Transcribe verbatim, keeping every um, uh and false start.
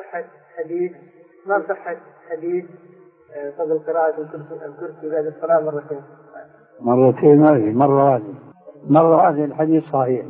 صحة حديث ما صحة حديث قبل قراءة الكرسي بعد الصلاة مرتين؟ مرتين هذه مرة واحدة، مرة واحدة الحديث صحيح.